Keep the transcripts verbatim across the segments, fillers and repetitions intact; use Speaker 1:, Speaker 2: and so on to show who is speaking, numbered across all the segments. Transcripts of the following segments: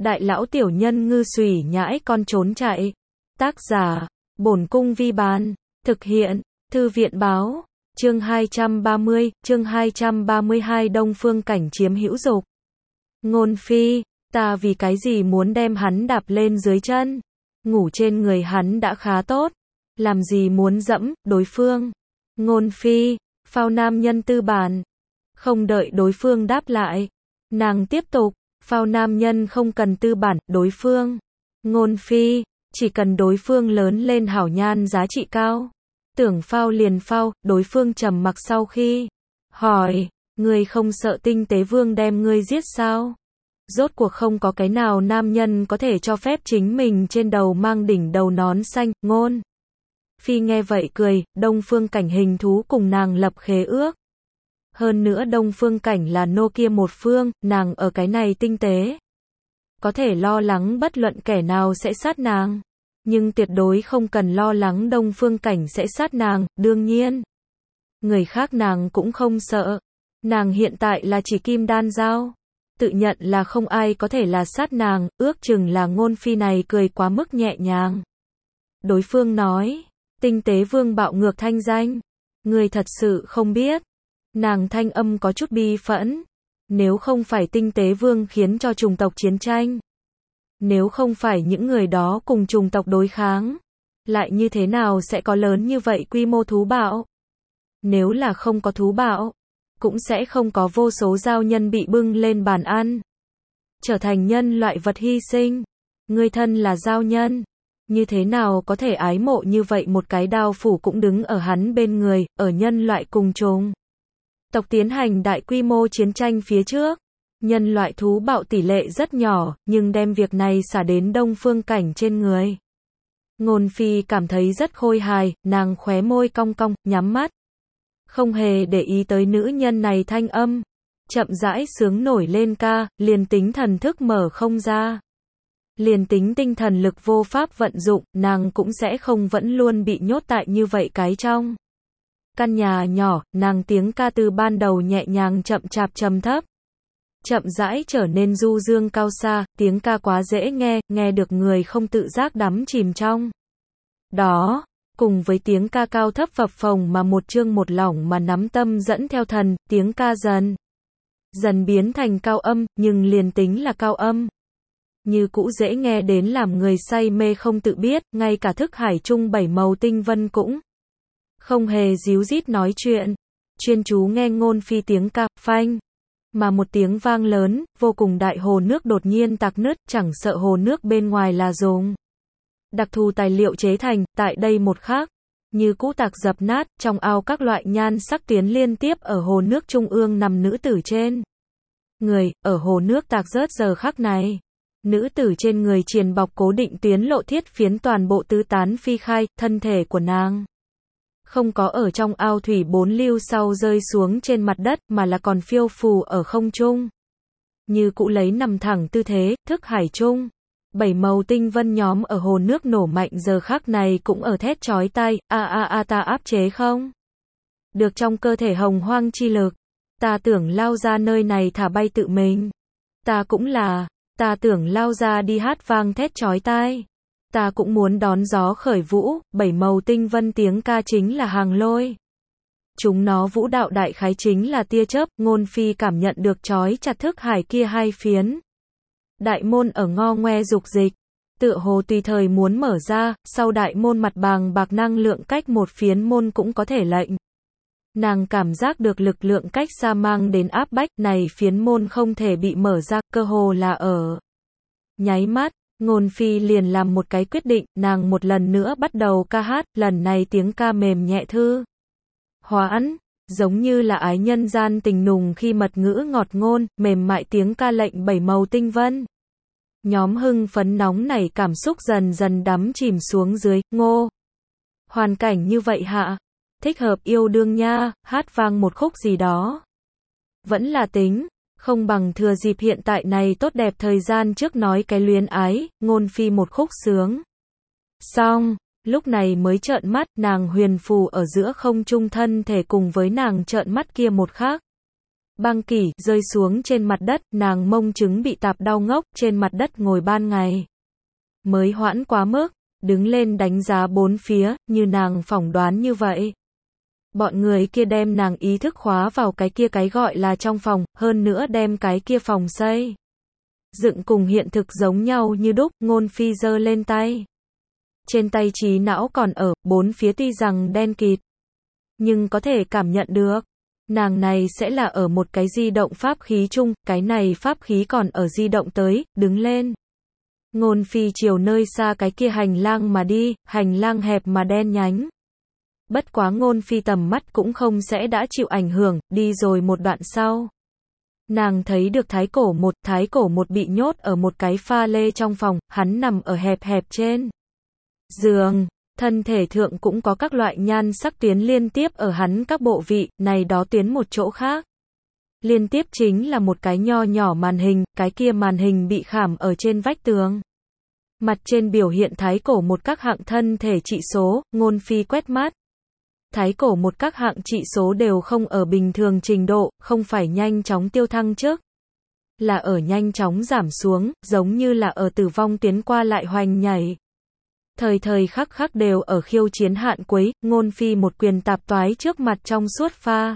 Speaker 1: Đại lão tiểu nhân ngư xùy nhãi con trốn chạy. Tác giả, Bổn Cung Vi Bàn. Thực hiện, Thư viện Báo. Chương hai trăm ba mươi, chương hai trăm ba mươi hai Đông Phương Cảnh chiếm hữu dục. Ngôn phi, ta vì cái gì muốn đem hắn đạp lên dưới chân? Ngủ trên người hắn đã khá tốt. Làm gì muốn dẫm, đối phương? Ngôn phi, phao nam nhân tư bản. Không đợi đối phương đáp lại. Nàng tiếp tục, phao nam nhân không cần tư bản, đối phương. Ngôn phi, chỉ cần đối phương lớn lên hảo nhan giá trị cao. Tưởng phao liền phao, đối phương trầm mặc sau khi hỏi, ngươi không sợ tinh tế vương đem ngươi giết sao? Rốt cuộc không có cái nào nam nhân có thể cho phép chính mình trên đầu mang đỉnh đầu nón xanh. Ngôn phi nghe vậy cười, Đông Phương Cảnh hình thú cùng nàng lập khế ước. Hơn nữa Đông Phương Cảnh là nô kia một phương, nàng ở cái này tinh tế. Có thể lo lắng bất luận kẻ nào sẽ sát nàng. Nhưng tuyệt đối không cần lo lắng Đông Phương Cảnh sẽ sát nàng, đương nhiên. Người khác nàng cũng không sợ. Nàng hiện tại là chỉ kim đan giao. Tự nhận là không ai có thể là sát nàng, ước chừng là ngôn phi này cười quá mức nhẹ nhàng. Đối phương nói, tinh tế vương bạo ngược thanh danh. Người thật sự không biết. Nàng thanh âm có chút bi phẫn. Nếu không phải tinh tế vương khiến cho chủng tộc chiến tranh. Nếu không phải những người đó cùng chủng tộc đối kháng. Lại như thế nào sẽ có lớn như vậy quy mô thú bạo? Nếu là không có thú bạo. Cũng sẽ không có vô số giao nhân bị bưng lên bàn ăn. Trở thành nhân loại vật hy sinh. Người thân là giao nhân. Như thế nào có thể ái mộ như vậy một cái đao phủ cũng đứng ở hắn bên người, ở nhân loại cùng chủng tộc tiến hành đại quy mô chiến tranh phía trước. Nhân loại thú bạo tỷ lệ rất nhỏ, nhưng đem việc này xả đến Đông Phương Cảnh trên người. Ngôn phi cảm thấy rất khôi hài, nàng khóe môi cong cong, nhắm mắt. Không hề để ý tới nữ nhân này thanh âm. Chậm rãi sướng nổi lên ca, liền tính thần thức mở không ra. Liền tính tinh thần lực vô pháp vận dụng, nàng cũng sẽ không vẫn luôn bị nhốt tại như vậy cái trong căn nhà nhỏ. Nàng tiếng ca từ ban đầu nhẹ nhàng chậm chạp trầm thấp. Chậm rãi trở nên du dương cao xa, tiếng ca quá dễ nghe, nghe được người không tự giác đắm chìm trong đó. Cùng với tiếng ca cao thấp phập phồng mà một chương một lỏng mà nắm tâm dẫn theo thần, tiếng ca dần dần biến thành cao âm, nhưng liền tính là cao âm. Như cũ dễ nghe đến làm người say mê không tự biết, ngay cả thức hải chung bảy màu tinh vân cũng không hề díu dít nói chuyện. Chuyên chú nghe ngôn phi tiếng ca, phanh. Mà một tiếng vang lớn, vô cùng đại hồ nước đột nhiên tạc nứt, chẳng sợ hồ nước bên ngoài là dùng đặc thù tài liệu chế thành, tại đây một khắc, như cũ tạc dập nát, trong ao các loại nhan sắc tuyến liên tiếp ở hồ nước trung ương nằm nữ tử trên người, ở hồ nước tạc rớt giờ khắc này. Nữ tử trên người triền bọc cố định tuyến lộ thiết phiến toàn bộ tứ tán phi khai, thân thể của nàng không có ở trong ao thủy bốn lưu sau rơi xuống trên mặt đất, mà là còn phiêu phù ở không trung. Như cũ lấy nằm thẳng tư thế, thức hải trung. Bảy màu tinh vân nhóm ở hồ nước nổ mạnh giờ khắc này cũng ở thét chói tai, a a a ta áp chế không? Được trong cơ thể hồng hoang chi lực. Ta tưởng lao ra nơi này thả bay tự mình. Ta cũng là, ta tưởng lao ra đi hát vang thét chói tai. Ta cũng muốn đón gió khởi vũ, bảy màu tinh vân tiếng ca chính là hàng lôi. Chúng nó vũ đạo đại khái chính là tia chớp, ngôn phi cảm nhận được chói chặt thức hải kia hai phiến. Đại môn ở ngo ngoe dục dịch, tựa hồ tùy thời muốn mở ra, sau đại môn mặt bàng bạc năng lượng cách một phiến môn cũng có thể lệnh. Nàng cảm giác được lực lượng cách xa mang đến áp bách, này phiến môn không thể bị mở ra, cơ hồ là ở nháy mắt. Ngôn phi liền làm một cái quyết định, nàng một lần nữa bắt đầu ca hát, lần này tiếng ca mềm nhẹ thư hoãn, giống như là ái nhân gian tình nùng khi mật ngữ ngọt ngôn, mềm mại tiếng ca lệnh bảy màu tinh vân. Nhóm hưng phấn nóng nảy cảm xúc dần dần đắm chìm xuống dưới, ngô. Hoàn cảnh như vậy hạ, thích hợp yêu đương nha, hát vang một khúc gì đó. Vẫn là tính. Không bằng thừa dịp hiện tại này tốt đẹp thời gian trước nói cái luyến ái, ngôn phi một khúc sướng. Xong, lúc này mới trợn mắt, nàng huyền phù ở giữa không trung thân thể cùng với nàng trợn mắt kia một khắc. băng kỷ, rơi xuống trên mặt đất, nàng mông trứng bị tạp đau ngốc, trên mặt đất ngồi ban ngày. Mới hoãn quá mức, đứng lên đánh giá bốn phía, như nàng phỏng đoán như vậy. Bọn người kia đem nàng ý thức khóa vào cái kia cái gọi là trong phòng, hơn nữa đem cái kia phòng xây dựng cùng hiện thực giống nhau như đúc, Ngôn Phi giơ lên tay. Trên tay trí não còn ở, bốn phía tuy rằng đen kịt, nhưng có thể cảm nhận được. Nàng này sẽ là ở một cái di động pháp khí chung, cái này pháp khí còn ở di động tới, đứng lên. Ngôn Phi chiều nơi xa cái kia hành lang mà đi, hành lang hẹp mà đen nhánh. Bất quá Ngôn Phi tầm mắt cũng không sẽ đã chịu ảnh hưởng, đi rồi một đoạn sau. Nàng thấy được thái cổ một, thái cổ một bị nhốt ở một cái pha lê trong phòng, hắn nằm ở hẹp hẹp trên giường, thân thể thượng cũng có các loại nhan sắc tuyến liên tiếp ở hắn các bộ vị, này đó tuyến một chỗ khác. Liên tiếp chính là một cái nho nhỏ màn hình, cái kia màn hình bị khảm ở trên vách tường. Mặt trên biểu hiện thái cổ một các hạng thân thể trị số, Ngôn Phi quét mắt. Thái cổ một các hạng trị số đều không ở bình thường trình độ, không phải nhanh chóng tiêu thăng trước, là ở nhanh chóng giảm xuống, giống như là ở tử vong tiến qua lại hoành nhảy. Thời thời khắc khắc đều ở khiêu chiến hạn quấy, Ngôn Phi một quyền tạp toái trước mặt trong suốt pha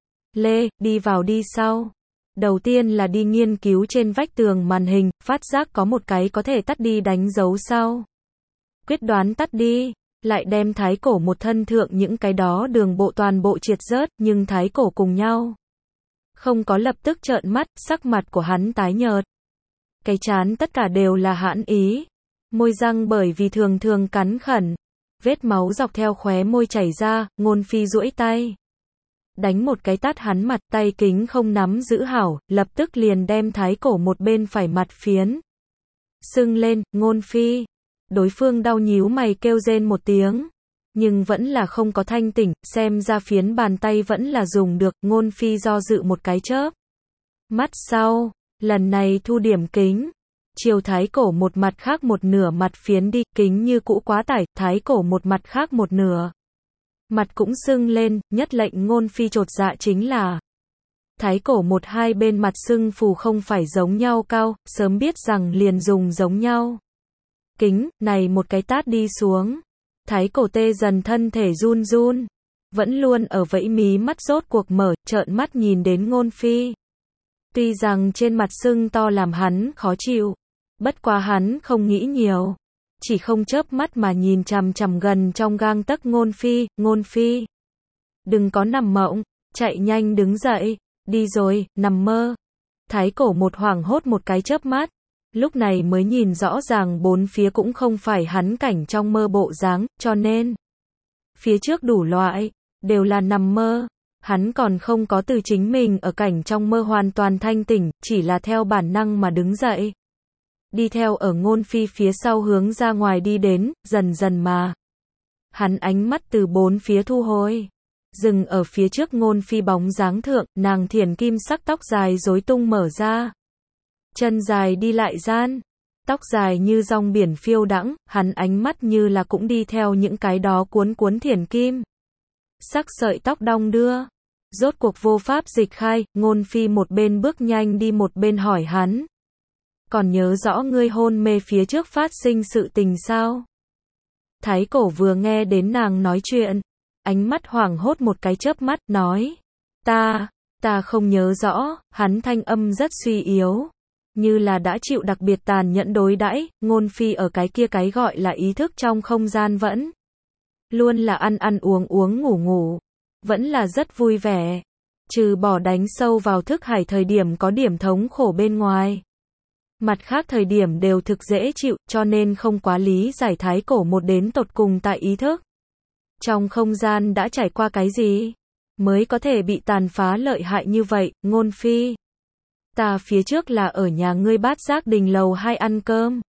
Speaker 1: lê, đi vào đi sau. Đầu tiên là đi nghiên cứu trên vách tường màn hình, phát giác có một cái có thể tắt đi đánh dấu sau. Quyết đoán tắt đi, lại đem thái cổ một thân thượng những cái đó đường bộ toàn bộ triệt rớt, nhưng thái cổ cùng nhau. Không có lập tức trợn mắt, sắc mặt của hắn tái nhợt. Cái trán tất cả đều là hãn ý. Môi răng bởi vì thường thường cắn khẩn. Vết máu dọc theo khóe môi chảy ra, Ngôn Phi duỗi tay. Đánh một cái tát hắn mặt, tay kính không nắm giữ hảo, lập tức liền đem thái cổ một bên phải mặt phiến. Sưng lên, Ngôn Phi. Đối phương đau nhíu mày kêu rên một tiếng. Nhưng vẫn là không có thanh tỉnh, xem ra phiến bàn tay vẫn là dùng được, Ngôn Phi do dự một cái chớp. Mắt sau, lần này thu điểm kính. Chiều thái cổ một mặt khác một nửa mặt phiến đi, kính như cũ quá tải, thái cổ một mặt khác một nửa. Mặt cũng sưng lên, nhất lệnh Ngôn Phi chột dạ chính là thái cổ một hai bên mặt sưng phù không phải giống nhau cao, sớm biết rằng liền dùng giống nhau. Kính, này một cái tát đi xuống. Thái cổ tê dần thân thể run run. Vẫn luôn ở vẫy mí mắt rốt cuộc mở, trợn mắt nhìn đến Ngôn Phi. Tuy rằng trên mặt sưng to làm hắn khó chịu. Bất quá hắn không nghĩ nhiều. Chỉ không chớp mắt mà nhìn chằm chằm gần trong gang tấc Ngôn Phi, Ngôn Phi. Đừng có nằm mộng, chạy nhanh đứng dậy, đi rồi, nằm mơ. Thái cổ một hoảng hốt một cái chớp mắt. Lúc này mới nhìn rõ ràng bốn phía cũng không phải hắn cảnh trong mơ bộ dáng, cho nên phía trước đủ loại, đều là nằm mơ. Hắn còn không có từ chính mình ở cảnh trong mơ hoàn toàn thanh tỉnh, chỉ là theo bản năng mà đứng dậy. Đi theo ở Ngôn Phi phía sau hướng ra ngoài đi đến, dần dần mà. Hắn ánh mắt từ bốn phía thu hồi. Dừng ở phía trước Ngôn Phi bóng dáng thượng, nàng thiển kim sắc tóc dài rối tung mở ra. Chân dài đi lại gian. Tóc dài như dòng biển phiêu đãng, hắn ánh mắt như là cũng đi theo những cái đó cuốn cuốn thiển kim. Sắc sợi tóc đong đưa. Rốt cuộc vô pháp dịch khai, Ngôn Phi một bên bước nhanh đi một bên hỏi hắn. Còn nhớ rõ ngươi hôn mê phía trước phát sinh sự tình sao? Thái cổ vừa nghe đến nàng nói chuyện. Ánh mắt hoảng hốt một cái chớp mắt, nói. Ta, ta không nhớ rõ, hắn thanh âm rất suy yếu. Như là đã chịu đặc biệt tàn nhẫn đối đãi, Ngôn Phi ở cái kia cái gọi là ý thức trong không gian vẫn. Luôn là ăn ăn uống uống ngủ ngủ. Vẫn là rất vui vẻ. Trừ bỏ đánh sâu vào thức hải thời điểm có điểm thống khổ bên ngoài. Mặt khác thời điểm đều thực dễ chịu, cho nên không quá lý giải thái cổ một đến tột cùng tại ý thức. Trong không gian đã trải qua cái gì? Mới có thể bị tàn phá lợi hại như vậy, Ngôn Phi. Ta phía trước là ở nhà ngươi Bát Giác Đình lầu hai ăn cơm.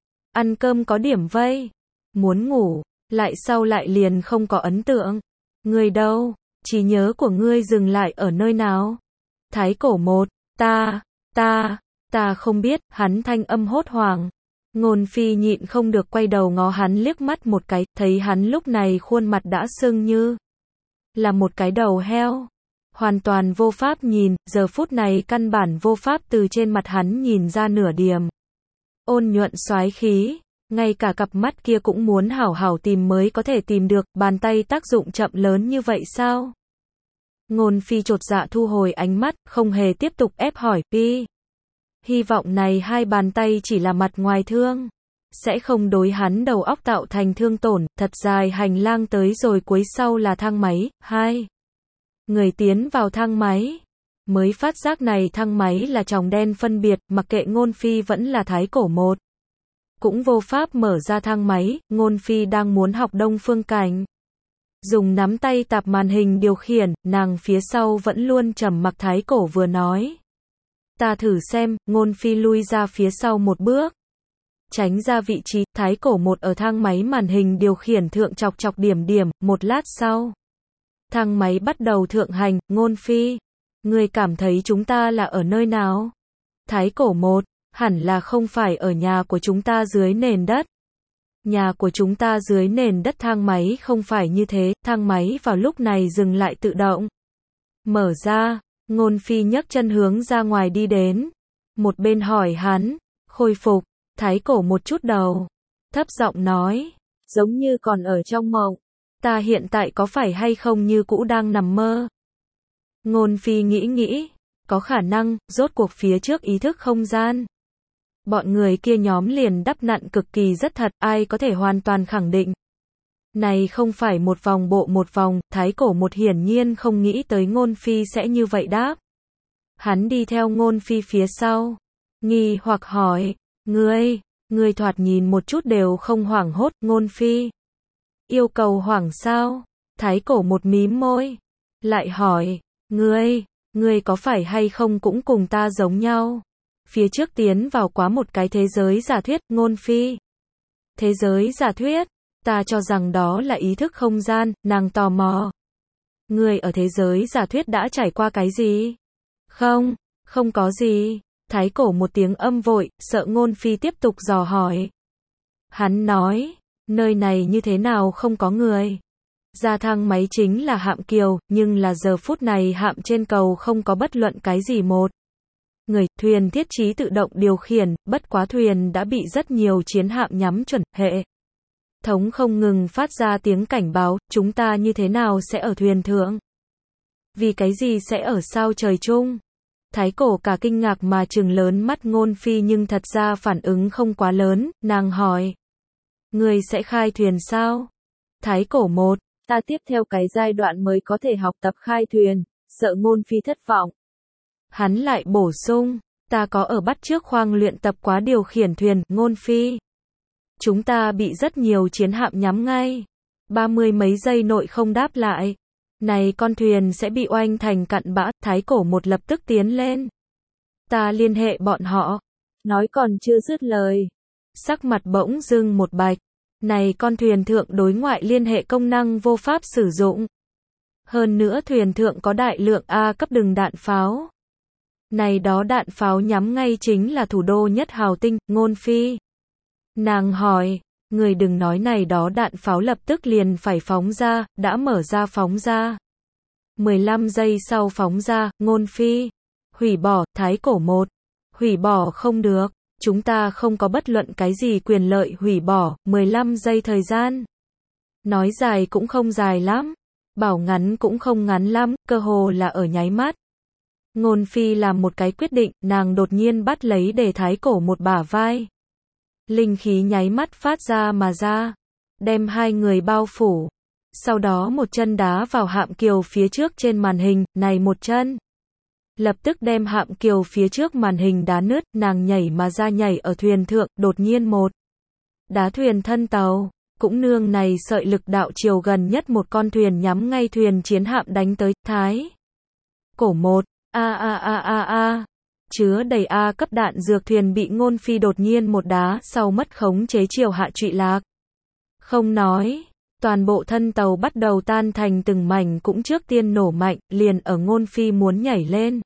Speaker 1: Ăn cơm có điểm vây. Muốn ngủ, lại sau lại liền không có ấn tượng. Ngươi đâu? Trí nhớ của ngươi dừng lại ở nơi nào? Thái cổ một, ta, ta, ta không biết, hắn thanh âm hốt hoảng. Ngôn Phi nhịn không được quay đầu ngó hắn liếc mắt một cái, thấy hắn lúc này khuôn mặt đã sưng như là một cái đầu heo. hoàn toàn vô pháp nhìn, giờ phút này căn bản vô pháp từ trên mặt hắn nhìn ra nửa điểm. Ôn nhuận soái khí, ngay cả cặp mắt kia cũng muốn hảo hảo tìm mới có thể tìm được, bàn tay tác dụng chậm lớn như vậy sao? Ngôn Phi chột dạ thu hồi ánh mắt, không hề tiếp tục ép hỏi, Pi. Hy vọng này hai bàn tay chỉ là mặt ngoài thương, sẽ không đối hắn đầu óc tạo thành thương tổn, thật dài hành lang tới rồi cuối sau là thang máy, hai. Người tiến vào thang máy, mới phát giác này thang máy là tròng đen phân biệt, mặc kệ Ngôn Phi vẫn là thái cổ một. Cũng vô pháp mở ra thang máy, Ngôn Phi đang muốn học Đông Phương Cảnh. Dùng nắm tay tạp màn hình điều khiển, nàng phía sau vẫn luôn trầm mặc thái cổ vừa nói. Ta thử xem, Ngôn Phi lui ra phía sau một bước. Tránh ra vị trí, thái cổ một ở thang máy màn hình điều khiển thượng chọc chọc điểm điểm, một lát sau. Thang máy bắt đầu thượng hành, Ngôn Phi. Ngươi cảm thấy chúng ta là ở nơi nào? Thái cổ một, hẳn là không phải ở nhà của chúng ta dưới nền đất. Nhà của chúng ta dưới nền đất thang máy không phải như thế, thang máy vào lúc này dừng lại tự động. Mở ra, Ngôn Phi nhấc chân hướng ra ngoài đi đến. Một bên hỏi hắn, khôi phục, thái cổ một chút đầu. Thấp giọng nói, giống như còn ở trong mộng. Ta hiện tại có phải hay không như cũ đang nằm mơ? Ngôn Phi nghĩ nghĩ, có khả năng, rốt cuộc phía trước ý thức không gian. Bọn người kia nhóm liền đắp nặn cực kỳ rất thật, ai có thể hoàn toàn khẳng định. Này không phải một vòng bộ một vòng, thái cổ một hiển nhiên không nghĩ tới Ngôn Phi sẽ như vậy đáp. Hắn đi theo Ngôn Phi phía sau, nghi hoặc hỏi, ngươi, ngươi thoạt nhìn một chút đều không hoảng hốt, Ngôn Phi. Yêu cầu hoảng sao? Thái cổ một mím môi, lại hỏi, ngươi, ngươi có phải hay không cũng cùng ta giống nhau? Phía trước tiến vào quá một cái thế giới giả thuyết, Ngôn Phi. Thế giới giả thuyết, ta cho rằng đó là ý thức không gian, nàng tò mò. Ngươi ở thế giới giả thuyết đã trải qua cái gì? Không, không có gì. Thái cổ một tiếng âm vội, sợ Ngôn Phi tiếp tục dò hỏi. Hắn nói, nơi này như thế nào không có người? Ra thang máy chính là hạm kiều, nhưng là giờ phút này hạm trên cầu không có bất luận cái gì một. Người, thuyền thiết trí tự động điều khiển, bất quá thuyền đã bị rất nhiều chiến hạm nhắm chuẩn, hệ thống không ngừng phát ra tiếng cảnh báo, chúng ta như thế nào sẽ ở thuyền thượng? Vì cái gì sẽ ở sao trời chung? Thái cổ cả kinh ngạc mà trừng lớn mắt Ngôn Phi nhưng thật ra phản ứng không quá lớn, nàng hỏi. Người sẽ khai thuyền sao? Thái cổ một, ta tiếp theo cái giai đoạn mới có thể học tập khai thuyền, sợ Ngôn Phi thất vọng. Hắn lại bổ sung, ta có ở bắt trước khoang luyện tập quá điều khiển thuyền, Ngôn Phi. Chúng ta bị rất nhiều chiến hạm nhắm ngay. Ba mươi mấy giây nội không đáp lại. Này con thuyền sẽ bị oanh thành cặn bã, thái cổ một lập tức tiến lên. Ta liên hệ bọn họ. Nói còn chưa dứt lời. Sắc mặt bỗng dưng một bạch. Này con thuyền thượng đối ngoại liên hệ công năng vô pháp sử dụng. Hơn nữa thuyền thượng có đại lượng A cấp đừng đạn pháo. Này đó đạn pháo nhắm ngay chính là thủ đô nhất hào tinh, Ngôn Phi. Nàng hỏi, người đừng nói này đó đạn pháo lập tức liền phải phóng ra, đã mở ra phóng ra. mười lăm giây sau phóng ra, Ngôn Phi. Hủy bỏ, thái cổ một. Hủy bỏ không được, chúng ta không có bất luận cái gì quyền lợi hủy bỏ, mười lăm giây thời gian. Nói dài cũng không dài lắm, bảo ngắn cũng không ngắn lắm, cơ hồ là ở nháy mắt. Ngôn Phi làm một cái quyết định, nàng đột nhiên bắt lấy để thái cổ một bả vai. Linh khí nháy mắt phát ra mà ra, đem hai người bao phủ. Sau đó một chân đá vào hạm kiều phía trước trên màn hình, này một chân. Lập tức đem hạm kiều phía trước màn hình đá nứt, nàng nhảy mà ra nhảy ở thuyền thượng, đột nhiên một. Đá thuyền thân tàu, cũng nương này sợi lực đạo chiều gần nhất một con thuyền nhắm ngay thuyền chiến hạm đánh tới, thái. Cổ một, a a a a a. Chứa đầy A cấp đạn dược thuyền bị Ngôn Phi đột nhiên một đá sau mất khống chế chiều hạ trụy lạc. Không nói, toàn bộ thân tàu bắt đầu tan thành từng mảnh cũng trước tiên nổ mạnh, liền ở Ngôn Phi muốn nhảy lên.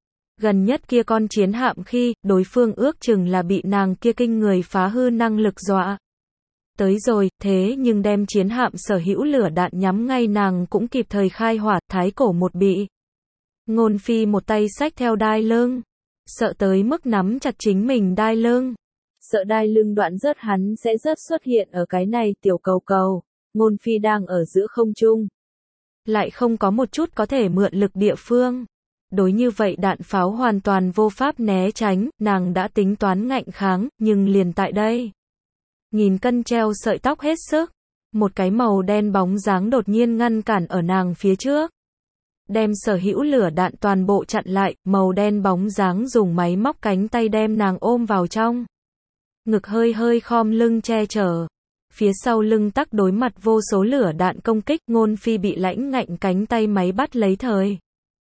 Speaker 1: Gần nhất kia con chiến hạm khi, đối phương ước chừng là bị nàng kia kinh người phá hư năng lực dọa. Tới rồi, thế nhưng đem chiến hạm sở hữu lửa đạn nhắm ngay nàng cũng kịp thời khai hỏa, thái cổ một bị. Ngôn Phi một tay xách theo đai lưng, sợ tới mức nắm chặt chính mình đai lưng. Sợ đai lưng đoạn rớt hắn sẽ rớt xuất hiện ở cái này tiểu cầu cầu. Ngôn Phi đang ở giữa không trung, lại không có một chút có thể mượn lực địa phương. Đối như vậy đạn pháo hoàn toàn vô pháp né tránh, nàng đã tính toán ngạnh kháng, nhưng liền tại đây. Nghìn cân treo sợi tóc hết sức, một cái màu đen bóng dáng đột nhiên ngăn cản ở nàng phía trước. Đem sở hữu lửa đạn toàn bộ chặn lại, màu đen bóng dáng dùng máy móc cánh tay đem nàng ôm vào trong. Ngực hơi hơi khom lưng che chở. Phía sau lưng tắc đối mặt vô số lửa đạn công kích, Ngôn Phi bị lãnh ngạnh cánh tay máy bắt lấy thời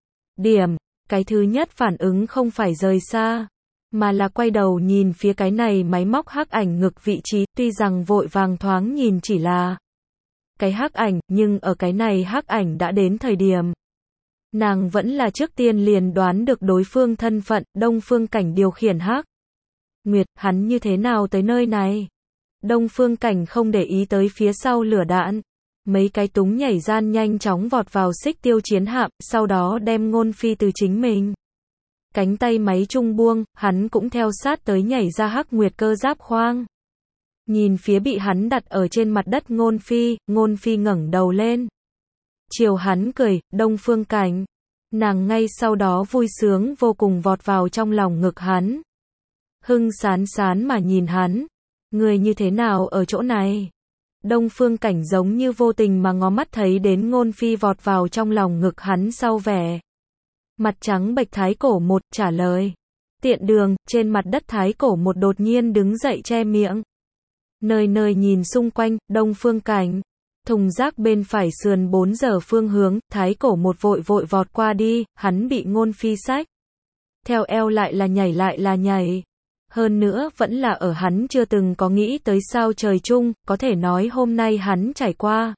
Speaker 1: điểm. Cái thứ nhất phản ứng không phải rời xa, mà là quay đầu nhìn phía cái này máy móc hắc ảnh ngực vị trí, tuy rằng vội vàng thoáng nhìn chỉ là cái hắc ảnh, nhưng ở cái này hắc ảnh đã đến thời điểm. Nàng vẫn là trước tiên liền đoán được đối phương thân phận, Đông Phương Cảnh điều khiển hắc Nguyệt, hắn như thế nào tới nơi này? Đông Phương Cảnh không để ý tới phía sau lửa đạn. Mấy cái túng nhảy gian nhanh chóng vọt vào xích tiêu chiến hạm, sau đó đem Ngôn Phi từ chính mình. Cánh tay máy trung buông, hắn cũng theo sát tới nhảy ra hắc nguyệt cơ giáp khoang. Nhìn phía bị hắn đặt ở trên mặt đất Ngôn Phi, Ngôn Phi ngẩng đầu lên. Chiều hắn cười, Đông Phương Cảnh. Nàng ngay sau đó vui sướng vô cùng vọt vào trong lòng ngực hắn. Hưng sán sán mà nhìn hắn. Người như thế nào ở chỗ này? Đông Phương Cảnh giống như vô tình mà ngó mắt thấy đến Ngôn Phi vọt vào trong lòng ngực hắn sau vẻ mặt trắng bệch Thái Cổ một trả lời. Tiện đường, trên mặt đất Thái Cổ một đột nhiên đứng dậy che miệng. Nơi nơi nhìn xung quanh, Đông Phương Cảnh. Thùng rác bên phải sườn bốn giờ phương hướng, Thái Cổ một vội vội vọt qua đi, hắn bị Ngôn Phi xách theo eo lại là nhảy lại là nhảy. Hơn nữa vẫn là ở hắn chưa từng có nghĩ tới sao trời chung, có thể nói hôm nay hắn trải qua.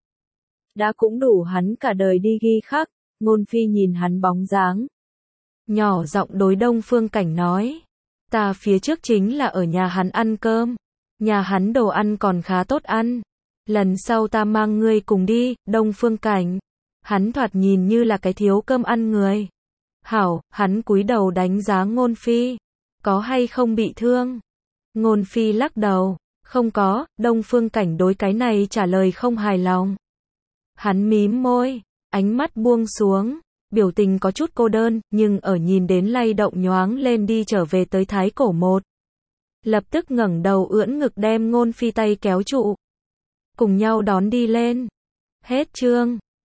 Speaker 1: Đã cũng đủ hắn cả đời đi ghi khắc. Ngôn Phi nhìn hắn bóng dáng, nhỏ giọng đối Đông Phương Cảnh nói. Ta phía trước chính là ở nhà hắn ăn cơm. Nhà hắn đồ ăn còn khá tốt ăn. Lần sau ta mang ngươi cùng đi, Đông Phương Cảnh. Hắn thoạt nhìn như là cái thiếu cơm ăn người. Hảo, hắn cúi đầu đánh giá Ngôn Phi. Có hay không bị thương? Ngôn Phi lắc đầu. Không có, Đông Phương Cảnh đối cái này trả lời không hài lòng. Hắn mím môi, ánh mắt buông xuống, biểu tình có chút cô đơn, nhưng ở nhìn đến lay động nhoáng lên đi trở về tới Thái Cổ một. Lập tức ngẩng đầu ưỡn ngực đem Ngôn Phi tay kéo trụ. Cùng nhau đón đi lên. Hết chương.